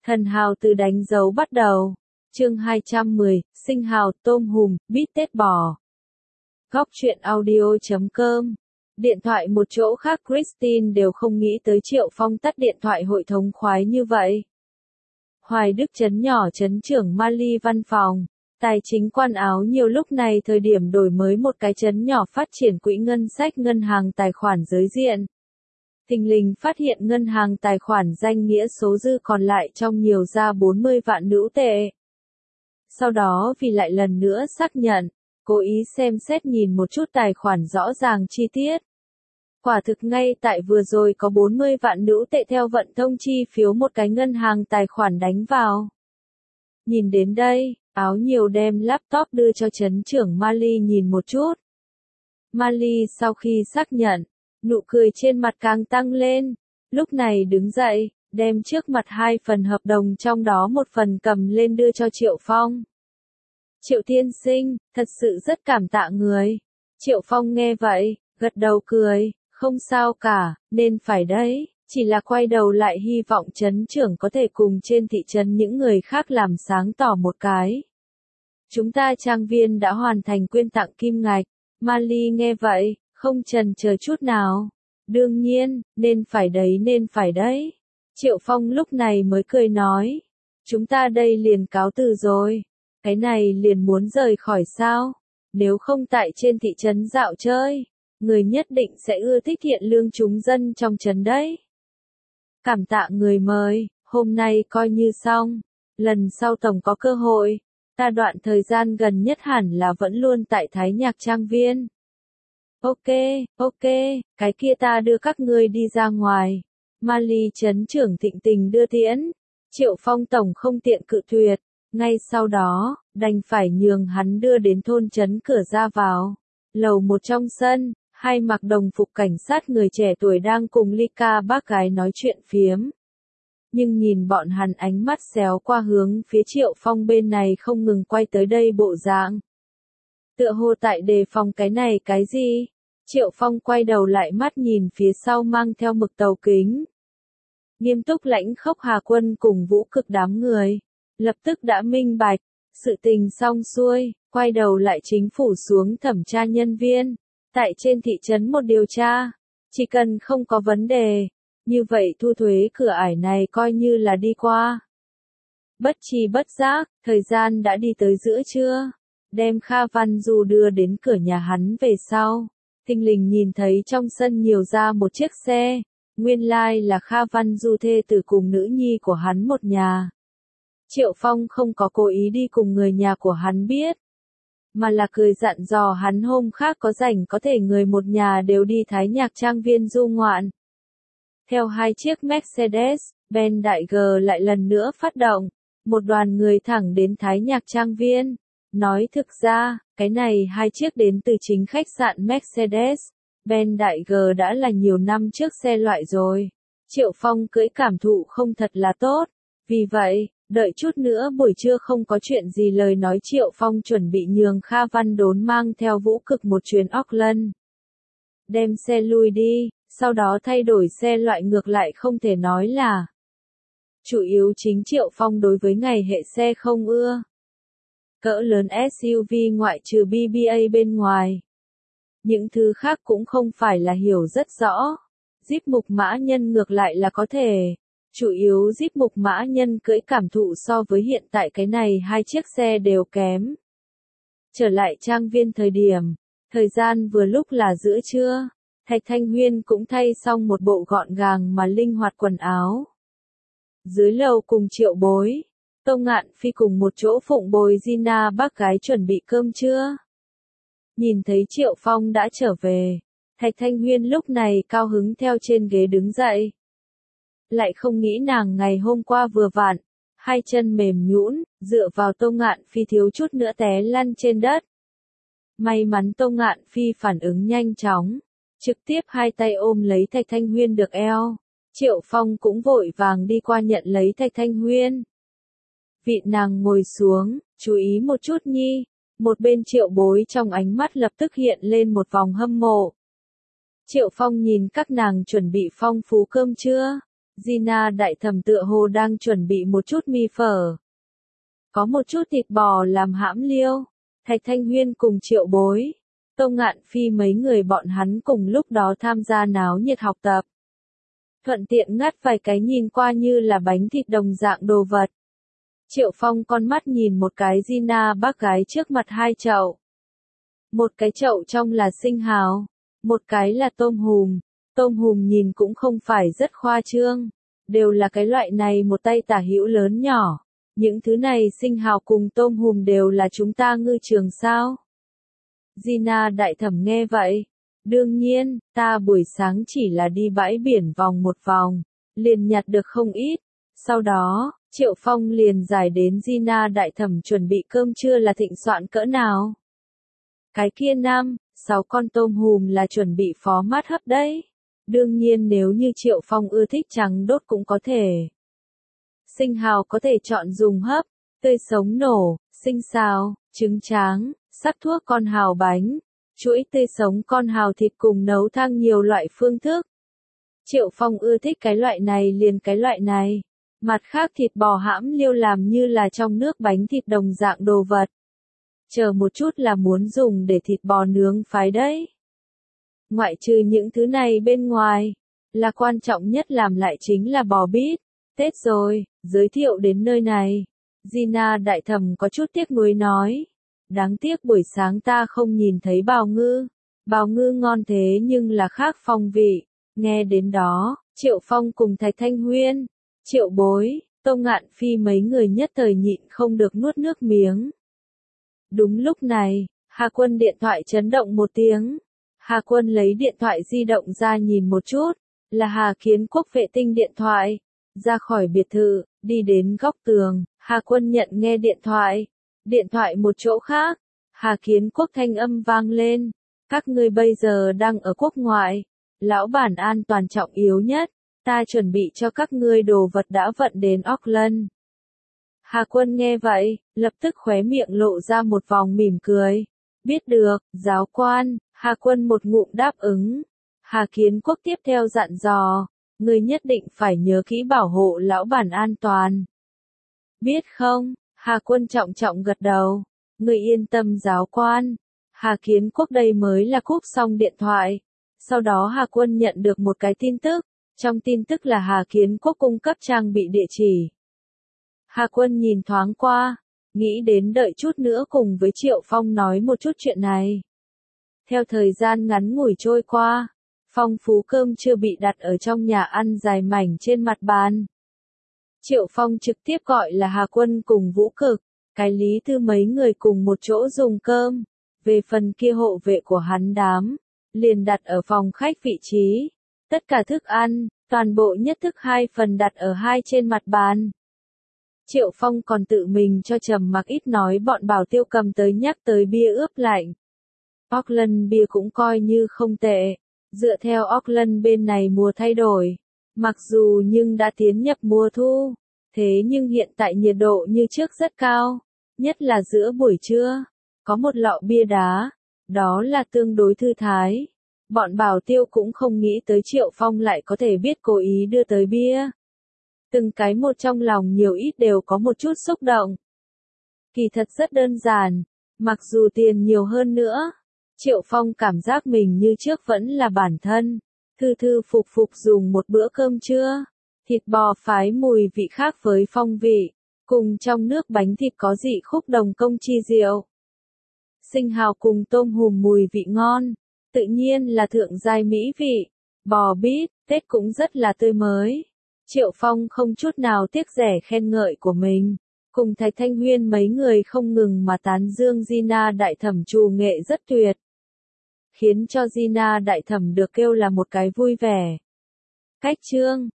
Thần hào từ đánh dấu bắt đầu. Chương 210, sinh hào, tôm hùm, bít tết bò. Góc truyện audio.com. Điện thoại một chỗ khác Christine đều không nghĩ tới Triệu Phong tắt điện thoại hội thống khoái như vậy. Hoài Đức trấn nhỏ trấn trưởng Mali văn phòng. Tài chính quan áo nhiều lúc này thời điểm đổi mới một cái trấn nhỏ phát triển quỹ ngân sách ngân hàng tài khoản giới diện. Thình lình phát hiện ngân hàng tài khoản danh nghĩa số dư còn lại trong nhiều ra 40 vạn nữ tệ. Sau đó vì lại lần nữa xác nhận, cố ý xem xét nhìn một chút tài khoản rõ ràng chi tiết. Quả thực ngay tại vừa rồi có 40 vạn nữ tệ theo vận thông chi phiếu một cái ngân hàng tài khoản đánh vào. Nhìn đến đây, áo nhiều đem laptop đưa cho trấn trưởng Mali nhìn một chút. Mali sau khi xác nhận, nụ cười trên mặt càng tăng lên, lúc này đứng dậy, đem trước mặt 2 phần hợp đồng trong đó một phần cầm lên đưa cho Triệu Phong. Triệu tiên sinh, thật sự rất cảm tạ người. Triệu Phong nghe vậy, gật đầu cười, không sao cả, nên phải đấy, chỉ là quay đầu lại hy vọng trấn trưởng có thể cùng trên thị trấn những người khác làm sáng tỏ một cái. Chúng ta trang viên đã hoàn thành quyên tặng kim ngạch. Mali nghe vậy, không chần chờ chút nào. Đương nhiên, nên phải đấy. Triệu Phong lúc này mới cười nói. Chúng ta đây liền cáo từ rồi. Cái này liền muốn rời khỏi sao? Nếu không tại trên thị trấn dạo chơi, người nhất định sẽ ưa thích hiện lương chúng dân trong trấn đấy. Cảm tạ người mời, hôm nay coi như xong. Lần sau tổng có cơ hội, ta đoạn thời gian gần nhất hẳn là vẫn luôn tại Thái Nhạc Trang Viên. Ok, cái kia ta đưa các ngươi đi ra ngoài. Mali trấn trưởng thịnh tình đưa tiễn. Triệu Phong tổng không tiện cự tuyệt. Ngay sau đó, đành phải nhường hắn đưa đến thôn trấn cửa ra vào. Lầu 1 trong sân, 2 mặc đồng phục cảnh sát người trẻ tuổi đang cùng Lika bác gái nói chuyện phiếm. Nhưng nhìn bọn hắn ánh mắt xéo qua hướng phía Triệu Phong bên này không ngừng quay tới đây bộ dạng. Tựa hồ tại đề phòng cái này cái gì? Triệu Phong quay đầu lại mắt nhìn phía sau mang theo mực tàu kính. Nghiêm túc lãnh khốc Hà Quân cùng Vũ Cực đám người. Lập tức đã minh bạch. Sự tình xong xuôi, quay đầu lại chính phủ xuống thẩm tra nhân viên. Tại trên thị trấn một điều tra. Chỉ cần không có vấn đề. Như vậy thu thuế cửa ải này coi như là đi qua. Bất tri bất giác, thời gian đã đi tới giữa trưa. Đem Kha Văn Du đưa đến cửa nhà hắn về sau. Thình lình nhìn thấy trong sân nhiều ra một chiếc xe. Nguyên lai là Kha Văn Du thê tử cùng nữ nhi của hắn một nhà. Triệu Phong không có cố ý đi cùng người nhà của hắn biết. Mà là cười dặn dò hắn hôm khác có rảnh có thể người một nhà đều đi Thái Nhạc Trang Viên du ngoạn. Theo 2 chiếc Mercedes-Benz đại G lại lần nữa phát động, một đoàn người thẳng đến Thái Nhạc Trang Viên. Nói thực ra, cái này 2 chiếc đến từ chính khách sạn Mercedes-Benz đại G đã là nhiều năm trước xe loại rồi. Triệu Phong cưỡi cảm thụ không thật là tốt. Vì vậy, đợi chút nữa buổi trưa không có chuyện gì lời nói Triệu Phong chuẩn bị nhường Kha Văn Đốn mang theo Vũ Cực một chuyến Auckland. Đem xe lui đi. Sau đó thay đổi xe loại ngược lại không thể nói là. Chủ yếu chính Triệu Phong đối với ngày hệ xe không ưa. Cỡ lớn SUV ngoại trừ BBA bên ngoài. Những thứ khác cũng không phải là hiểu rất rõ. Jeep mục mã nhân ngược lại là có thể. Chủ yếu Jeep mục mã nhân cưỡi cảm thụ so với hiện tại cái này 2 chiếc xe đều kém. Trở lại trang viên thời điểm. Thời gian vừa lúc là giữa trưa. Thạch Thanh Huyên cũng thay xong một bộ gọn gàng mà linh hoạt quần áo. Dưới lầu cùng Triệu Bối, Tô Ngạn Phi cùng một chỗ phụng bồi Gina bác gái chuẩn bị cơm trưa. Nhìn thấy Triệu Phong đã trở về, Thạch Thanh Huyên lúc này cao hứng theo trên ghế đứng dậy. Lại không nghĩ nàng ngày hôm qua vừa vặn, 2 chân mềm nhũn, dựa vào Tô Ngạn Phi thiếu chút nữa té lăn trên đất. May mắn Tô Ngạn Phi phản ứng nhanh chóng. Trực tiếp 2 tay ôm lấy Thạch Thanh Huyên được eo. Triệu Phong cũng vội vàng đi qua nhận lấy Thạch Thanh Huyên. Vị nàng ngồi xuống, chú ý một chút nhi. Một bên Triệu Bối trong ánh mắt lập tức hiện lên một vòng hâm mộ. Triệu Phong nhìn các nàng chuẩn bị phong phú cơm trưa. Gina đại thẩm tựa hồ đang chuẩn bị một chút mì phở. Có một chút thịt bò làm hãm liêu. Thạch Thanh Huyên cùng Triệu Bối, Tô Ngạn Phi mấy người bọn hắn cùng lúc đó tham gia náo nhiệt học tập. Thuận tiện ngắt vài cái nhìn qua như là bánh thịt đồng dạng đồ vật. Triệu Phong con mắt nhìn một cái Gina bác gái trước mặt hai chậu. Một cái chậu trong là sinh hào, một cái là tôm hùm. Tôm hùm nhìn cũng không phải rất khoa trương, đều là cái loại này một tay tả hữu lớn nhỏ. Những thứ này sinh hào cùng tôm hùm đều là chúng ta ngư trường sao? Gina đại thẩm nghe vậy. Đương nhiên, ta buổi sáng chỉ là đi bãi biển vòng một vòng, liền nhặt được không ít. Sau đó, Triệu Phong liền giải đến Gina đại thẩm chuẩn bị cơm trưa là thịnh soạn cỡ nào. Cái kia 6 con tôm hùm là chuẩn bị phó mát hấp đấy. Đương nhiên nếu như Triệu Phong ưa thích trắng đốt cũng có thể. Sinh hào có thể chọn dùng hấp, tươi sống nổ, sinh xào, trứng tráng, sắc thuốc con hào bánh, chuỗi tươi sống con hào thịt cùng nấu thang nhiều loại phương thức. Triệu Phong ưa thích cái loại này liền cái loại này. Mặt khác thịt bò hãm liêu làm như là trong nước bánh thịt đồng dạng đồ vật. Chờ một chút là muốn dùng để thịt bò nướng phái đấy. Ngoại trừ những thứ này bên ngoài, là quan trọng nhất làm lại chính là bò bít. Tết rồi, giới thiệu đến nơi này. Gina đại thẩm có chút tiếc nuối nói. Đáng tiếc buổi sáng ta không nhìn thấy bào ngư. Bào ngư ngon thế nhưng là khác phong vị. Nghe đến đó, Triệu Phong cùng Thạch Thanh Huyên, Triệu Bối, Tô Ngạn Phi mấy người nhất thời nhịn không được nuốt nước miếng. Đúng lúc này, Hà Quân điện thoại chấn động một tiếng. Hà Quân lấy điện thoại di động ra nhìn một chút, là Hà Kiến Quốc vệ tinh điện thoại. Ra khỏi biệt thự, đi đến góc tường, Hà Quân nhận nghe điện thoại. Điện thoại một chỗ khác, Hà Kiến Quốc thanh âm vang lên. Các ngươi bây giờ đang ở quốc ngoại. Lão bản an toàn trọng yếu nhất. Ta chuẩn bị cho các ngươi đồ vật đã vận đến Auckland. Hà Quân nghe vậy, lập tức khóe miệng lộ ra một vòng mỉm cười. Biết được, giáo quan, Hà Quân một ngụm đáp ứng. Hà Kiến Quốc tiếp theo dặn dò, ngươi nhất định phải nhớ kỹ bảo hộ lão bản an toàn. Biết không? Hà Quân trọng trọng gật đầu. Ngươi yên tâm giáo quan. Hà Kiến Quốc đây mới là cúp xong điện thoại. Sau đó Hà Quân nhận được một cái tin tức. Trong tin tức là Hà Kiến Quốc cung cấp trang bị địa chỉ. Hà Quân nhìn thoáng qua, nghĩ đến đợi chút nữa cùng với Triệu Phong nói một chút chuyện này. Theo thời gian ngắn ngủi trôi qua, phong phú cơm chưa bị đặt ở trong nhà ăn dài mảnh trên mặt bàn. Triệu Phong trực tiếp gọi là Hà Quân cùng Vũ Cực, cái Lý Thư mấy người cùng một chỗ dùng cơm. Về phần kia hộ vệ của hắn đám, liền đặt ở phòng khách vị trí. Tất cả thức ăn, toàn bộ nhất thức 2 phần đặt ở hai trên mặt bàn. Triệu Phong còn tự mình cho Trầm Mặc ít nói bọn Bảo Tiêu cầm tới nhắc tới bia ướp lạnh. Auckland bia cũng coi như không tệ. Dựa theo Auckland bên này mùa thay đổi. Mặc dù nhưng đã tiến nhập mùa thu. Thế nhưng hiện tại nhiệt độ như trước rất cao. Nhất là giữa buổi trưa. Có một lọ bia đá. Đó là tương đối thư thái. Bọn Bảo Tiêu cũng không nghĩ tới Triệu Phong lại có thể biết cố ý đưa tới bia. Từng cái một trong lòng nhiều ít đều có một chút xúc động. Kỳ thật rất đơn giản. Mặc dù tiền nhiều hơn nữa. Triệu Phong cảm giác mình như trước vẫn là bản thân. Thư thư phục phục dùng một bữa cơm trưa. Thịt bò phái mùi vị khác với phong vị. Cùng trong nước bánh thịt có dị khúc đồng công chi diệu. Sinh hào cùng tôm hùm mùi vị ngon. Tự nhiên là thượng giai mỹ vị. Bò bít, Tết cũng rất là tươi mới. Triệu Phong không chút nào tiếc rẻ khen ngợi của mình. Cùng Thạch Thanh Huyên mấy người không ngừng mà tán dương Gina đại thẩm trù nghệ rất tuyệt. Khiến cho Gina đại thẩm được kêu là một cái vui vẻ. Cách chương